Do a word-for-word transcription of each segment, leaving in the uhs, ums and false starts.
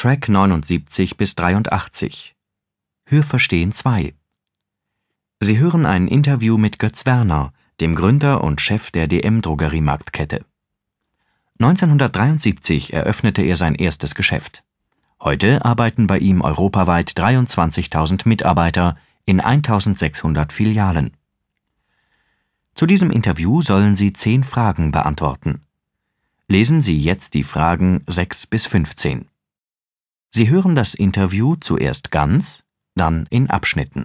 Track neunundsiebzig bis dreiundachtzig. Hörverstehen zwei. Sie hören ein Interview mit Götz Werner, dem Gründer und Chef der D M-Drogeriemarktkette. neunzehnhundertdreiundsiebzig eröffnete er sein erstes Geschäft. Heute arbeiten bei ihm europaweit dreiundzwanzigtausend Mitarbeiter in eintausendsechshundert Filialen. Zu diesem Interview sollen Sie zehn Fragen beantworten. Lesen Sie jetzt die Fragen sechs bis fünfzehn. Sie hören das Interview zuerst ganz, dann in Abschnitten.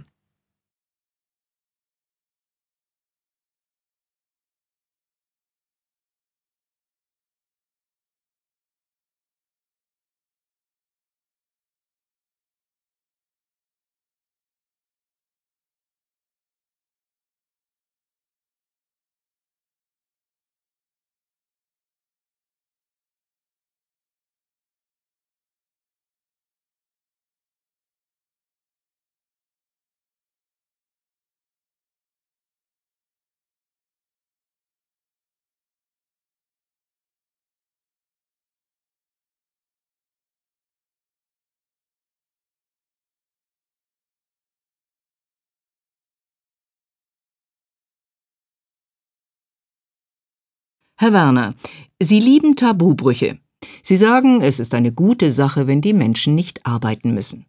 Herr Werner, Sie lieben Tabubrüche. Sie sagen, es ist eine gute Sache, wenn die Menschen nicht arbeiten müssen.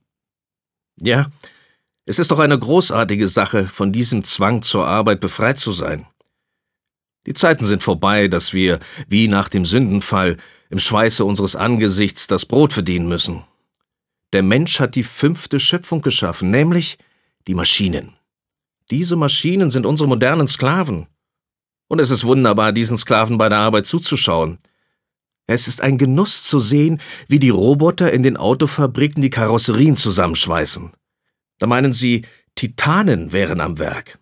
Ja, es ist doch eine großartige Sache, von diesem Zwang zur Arbeit befreit zu sein. Die Zeiten sind vorbei, dass wir, wie nach dem Sündenfall, im Schweiße unseres Angesichts das Brot verdienen müssen. Der Mensch hat die fünfte Schöpfung geschaffen, nämlich die Maschinen. Diese Maschinen sind unsere modernen Sklaven. Und es ist wunderbar, diesen Sklaven bei der Arbeit zuzuschauen. Es ist ein Genuss zu sehen, wie die Roboter in den Autofabriken die Karosserien zusammenschweißen. Da meinen sie, Titanen wären am Werk.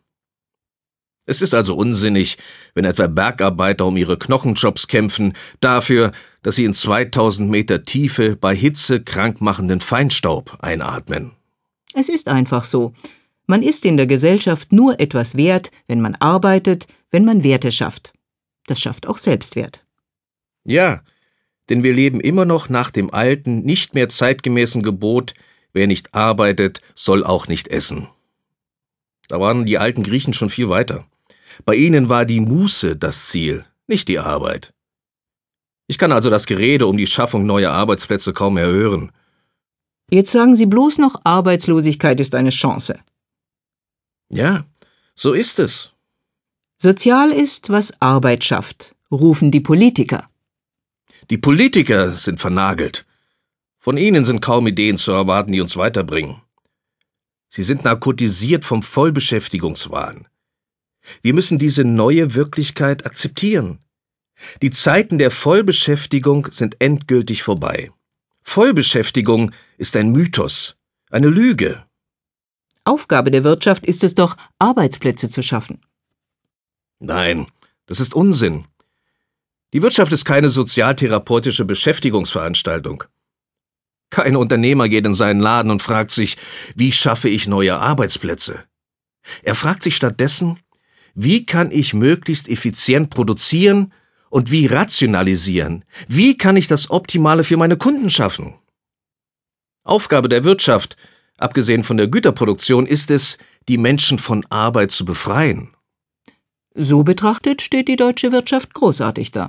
Es ist also unsinnig, wenn etwa Bergarbeiter um ihre Knochenjobs kämpfen, dafür, dass sie in zweitausend Meter Tiefe bei Hitze krankmachenden Feinstaub einatmen. Es ist einfach so. Man ist in der Gesellschaft nur etwas wert, wenn man arbeitet, wenn man Werte schafft. Das schafft auch Selbstwert. Ja, denn wir leben immer noch nach dem alten, nicht mehr zeitgemäßen Gebot, wer nicht arbeitet, soll auch nicht essen. Da waren die alten Griechen schon viel weiter. Bei ihnen war die Muße das Ziel, nicht die Arbeit. Ich kann also das Gerede um die Schaffung neuer Arbeitsplätze kaum mehr hören. Jetzt sagen Sie bloß noch, Arbeitslosigkeit ist eine Chance. Ja, so ist es. Sozial ist, was Arbeit schafft, rufen die Politiker. Die Politiker sind vernagelt. Von ihnen sind kaum Ideen zu erwarten, die uns weiterbringen. Sie sind narkotisiert vom Vollbeschäftigungswahn. Wir müssen diese neue Wirklichkeit akzeptieren. Die Zeiten der Vollbeschäftigung sind endgültig vorbei. Vollbeschäftigung ist ein Mythos, eine Lüge. Aufgabe der Wirtschaft ist es doch, Arbeitsplätze zu schaffen. Nein, das ist Unsinn. Die Wirtschaft ist keine sozialtherapeutische Beschäftigungsveranstaltung. Kein Unternehmer geht in seinen Laden und fragt sich, wie schaffe ich neue Arbeitsplätze? Er fragt sich stattdessen, wie kann ich möglichst effizient produzieren und wie rationalisieren? Wie kann ich das Optimale für meine Kunden schaffen? Aufgabe der Wirtschaft, abgesehen von der Güterproduktion, ist es, die Menschen von Arbeit zu befreien. So betrachtet steht die deutsche Wirtschaft großartig da.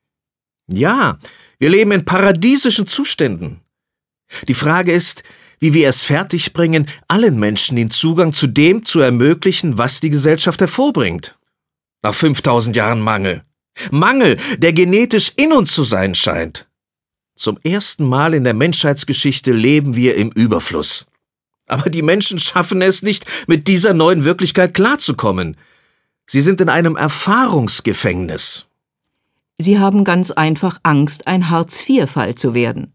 Ja, wir leben in paradiesischen Zuständen. Die Frage ist, wie wir es fertigbringen, allen Menschen den Zugang zu dem zu ermöglichen, was die Gesellschaft hervorbringt. Nach fünftausend Jahren Mangel. Mangel, der genetisch in uns zu sein scheint. Zum ersten Mal in der Menschheitsgeschichte leben wir im Überfluss. Aber die Menschen schaffen es nicht, mit dieser neuen Wirklichkeit klarzukommen. Sie sind in einem Erfahrungsgefängnis. Sie haben ganz einfach Angst, ein Hartz-vier-Fall zu werden.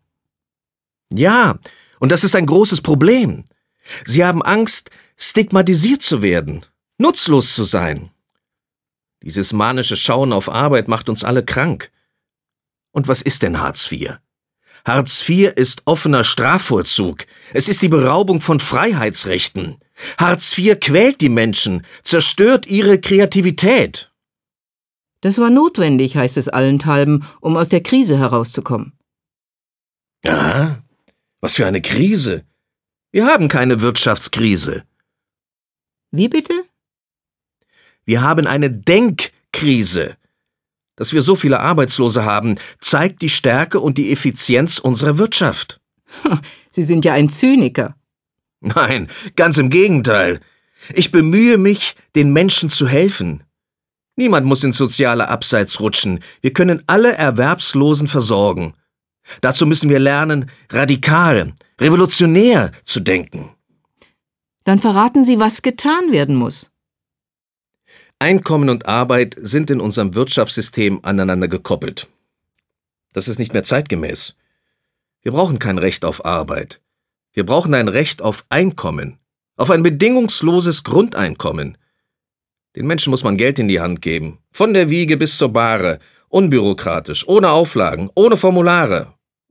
Ja, und das ist ein großes Problem. Sie haben Angst, stigmatisiert zu werden, nutzlos zu sein. Dieses manische Schauen auf Arbeit macht uns alle krank. Und was ist denn Hartz vier? Hartz vier ist offener Strafvollzug. Es ist die Beraubung von Freiheitsrechten. Hartz vier quält die Menschen, zerstört ihre Kreativität. Das war notwendig, heißt es allenthalben, um aus der Krise herauszukommen. Aha. Was für eine Krise! Wir haben keine Wirtschaftskrise. Wie bitte? Wir haben eine Denkkrise. Dass wir so viele Arbeitslose haben, zeigt die Stärke und die Effizienz unserer Wirtschaft. Sie sind ja ein Zyniker. Nein, ganz im Gegenteil. Ich bemühe mich, den Menschen zu helfen. Niemand muss ins soziale Abseits rutschen. Wir können alle Erwerbslosen versorgen. Dazu müssen wir lernen, radikal, revolutionär zu denken. Dann verraten Sie, was getan werden muss. Einkommen und Arbeit sind in unserem Wirtschaftssystem aneinander gekoppelt. Das ist nicht mehr zeitgemäß. Wir brauchen kein Recht auf Arbeit. Wir brauchen ein Recht auf Einkommen, auf ein bedingungsloses Grundeinkommen. Den Menschen muss man Geld in die Hand geben, von der Wiege bis zur Bahre, unbürokratisch, ohne Auflagen, ohne Formulare.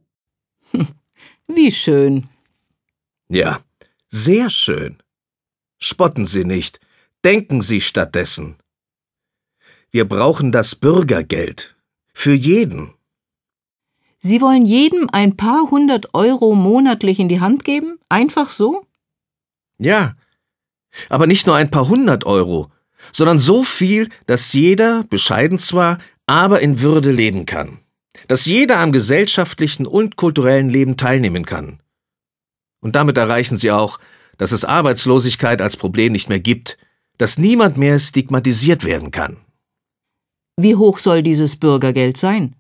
Wie schön. Ja, sehr schön. Spotten Sie nicht, denken Sie stattdessen. Wir brauchen das Bürgergeld. Für jeden. Sie wollen jedem ein paar hundert Euro monatlich in die Hand geben? Einfach so? Ja, aber nicht nur ein paar hundert Euro, sondern so viel, dass jeder, bescheiden zwar, aber in Würde leben kann. Dass jeder am gesellschaftlichen und kulturellen Leben teilnehmen kann. Und damit erreichen Sie auch, dass es Arbeitslosigkeit als Problem nicht mehr gibt, dass niemand mehr stigmatisiert werden kann. Wie hoch soll dieses Bürgergeld sein?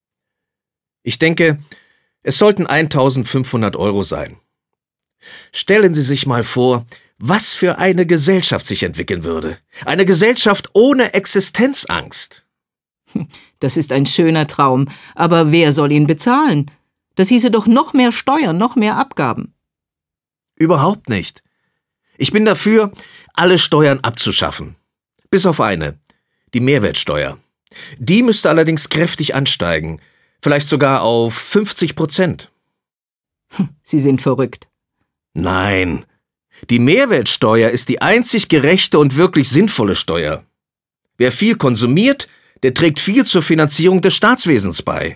Ich denke, es sollten eintausendfünfhundert Euro sein. Stellen Sie sich mal vor, was für eine Gesellschaft sich entwickeln würde. Eine Gesellschaft ohne Existenzangst. Das ist ein schöner Traum, aber wer soll ihn bezahlen? Das hieße doch noch mehr Steuern, noch mehr Abgaben. Überhaupt nicht. Ich bin dafür, alle Steuern abzuschaffen. Bis auf eine, die Mehrwertsteuer. Die müsste allerdings kräftig ansteigen, vielleicht sogar auf fünfzig Prozent. Sie sind verrückt. Nein, die Mehrwertsteuer ist die einzig gerechte und wirklich sinnvolle Steuer. Wer viel konsumiert, der trägt viel zur Finanzierung des Staatswesens bei.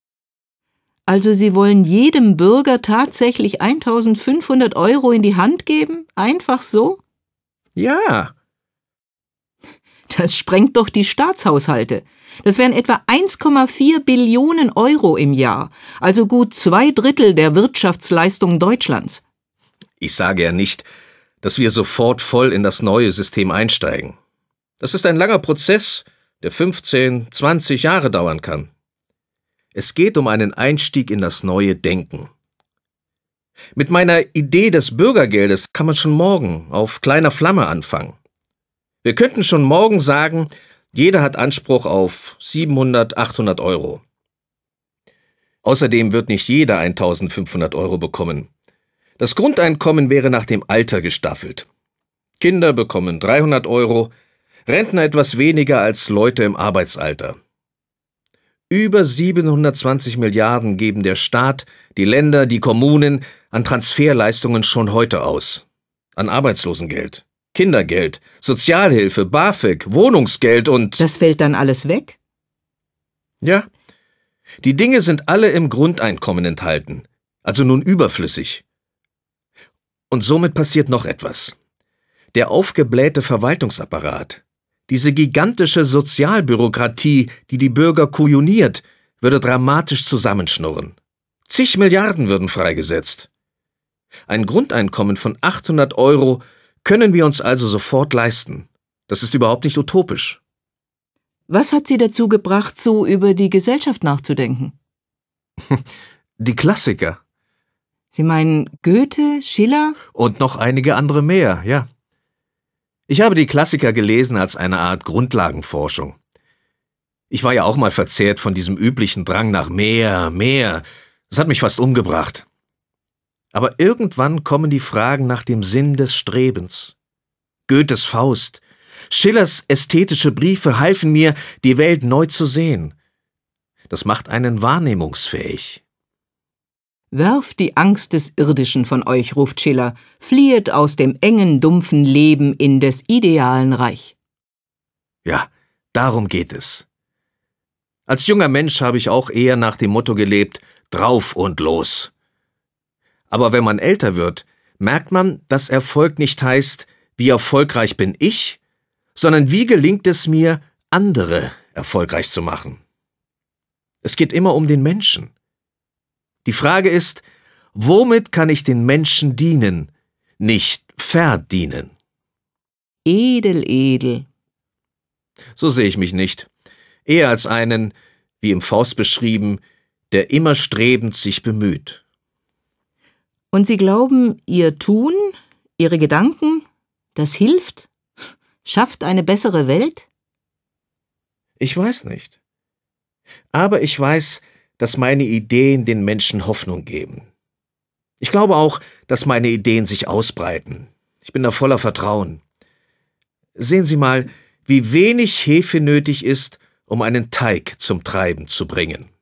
Also Sie wollen jedem Bürger tatsächlich eintausendfünfhundert Euro in die Hand geben? Einfach so? Ja. Das sprengt doch die Staatshaushalte. Das wären etwa eins Komma vier Billionen Euro im Jahr, also gut zwei Drittel der Wirtschaftsleistung Deutschlands. Ich sage ja nicht, dass wir sofort voll in das neue System einsteigen. Das ist ein langer Prozess, der fünfzehn, zwanzig Jahre dauern kann. Es geht um einen Einstieg in das neue Denken. Mit meiner Idee des Bürgergeldes kann man schon morgen auf kleiner Flamme anfangen. Wir könnten schon morgen sagen, jeder hat Anspruch auf siebenhundert, achthundert Euro. Außerdem wird nicht jeder eintausendfünfhundert Euro bekommen. Das Grundeinkommen wäre nach dem Alter gestaffelt. Kinder bekommen dreihundert Euro, Rentner etwas weniger als Leute im Arbeitsalter. Über siebenhundertzwanzig Milliarden geben der Staat, die Länder, die Kommunen an Transferleistungen schon heute aus. An Arbeitslosengeld, Kindergeld, Sozialhilfe, BAföG, Wohnungsgeld und... Das fällt dann alles weg? Ja. Die Dinge sind alle im Grundeinkommen enthalten, also nun überflüssig. Und somit passiert noch etwas. Der aufgeblähte Verwaltungsapparat, diese gigantische Sozialbürokratie, die die Bürger kujoniert, würde dramatisch zusammenschnurren. Zig Milliarden würden freigesetzt. Ein Grundeinkommen von achthundert Euro können wir uns also sofort leisten. Das ist überhaupt nicht utopisch. Was hat Sie dazu gebracht, so über die Gesellschaft nachzudenken? Die Klassiker. Sie meinen Goethe, Schiller? Und noch einige andere mehr, ja. Ich habe die Klassiker gelesen als eine Art Grundlagenforschung. Ich war ja auch mal verzehrt von diesem üblichen Drang nach mehr, mehr. Das hat mich fast umgebracht. Aber irgendwann kommen die Fragen nach dem Sinn des Strebens. Goethes Faust, Schillers ästhetische Briefe halfen mir, die Welt neu zu sehen. Das macht einen wahrnehmungsfähig. Werft die Angst des Irdischen von euch, ruft Schiller, fliehet aus dem engen, dumpfen Leben in des idealen Reich. Ja, darum geht es. Als junger Mensch habe ich auch eher nach dem Motto gelebt, drauf und los. Aber wenn man älter wird, merkt man, dass Erfolg nicht heißt, wie erfolgreich bin ich, sondern wie gelingt es mir, andere erfolgreich zu machen. Es geht immer um den Menschen. Die Frage ist, womit kann ich den Menschen dienen, nicht verdienen? Edel, edel. So sehe ich mich nicht. Eher als einen, wie im Faust beschrieben, der immer strebend sich bemüht. Und Sie glauben, Ihr Tun, Ihre Gedanken, das hilft? Schafft eine bessere Welt? Ich weiß nicht. Aber ich weiß, dass meine Ideen den Menschen Hoffnung geben. Ich glaube auch, dass meine Ideen sich ausbreiten. Ich bin da voller Vertrauen. Sehen Sie mal, wie wenig Hefe nötig ist, um einen Teig zum Treiben zu bringen.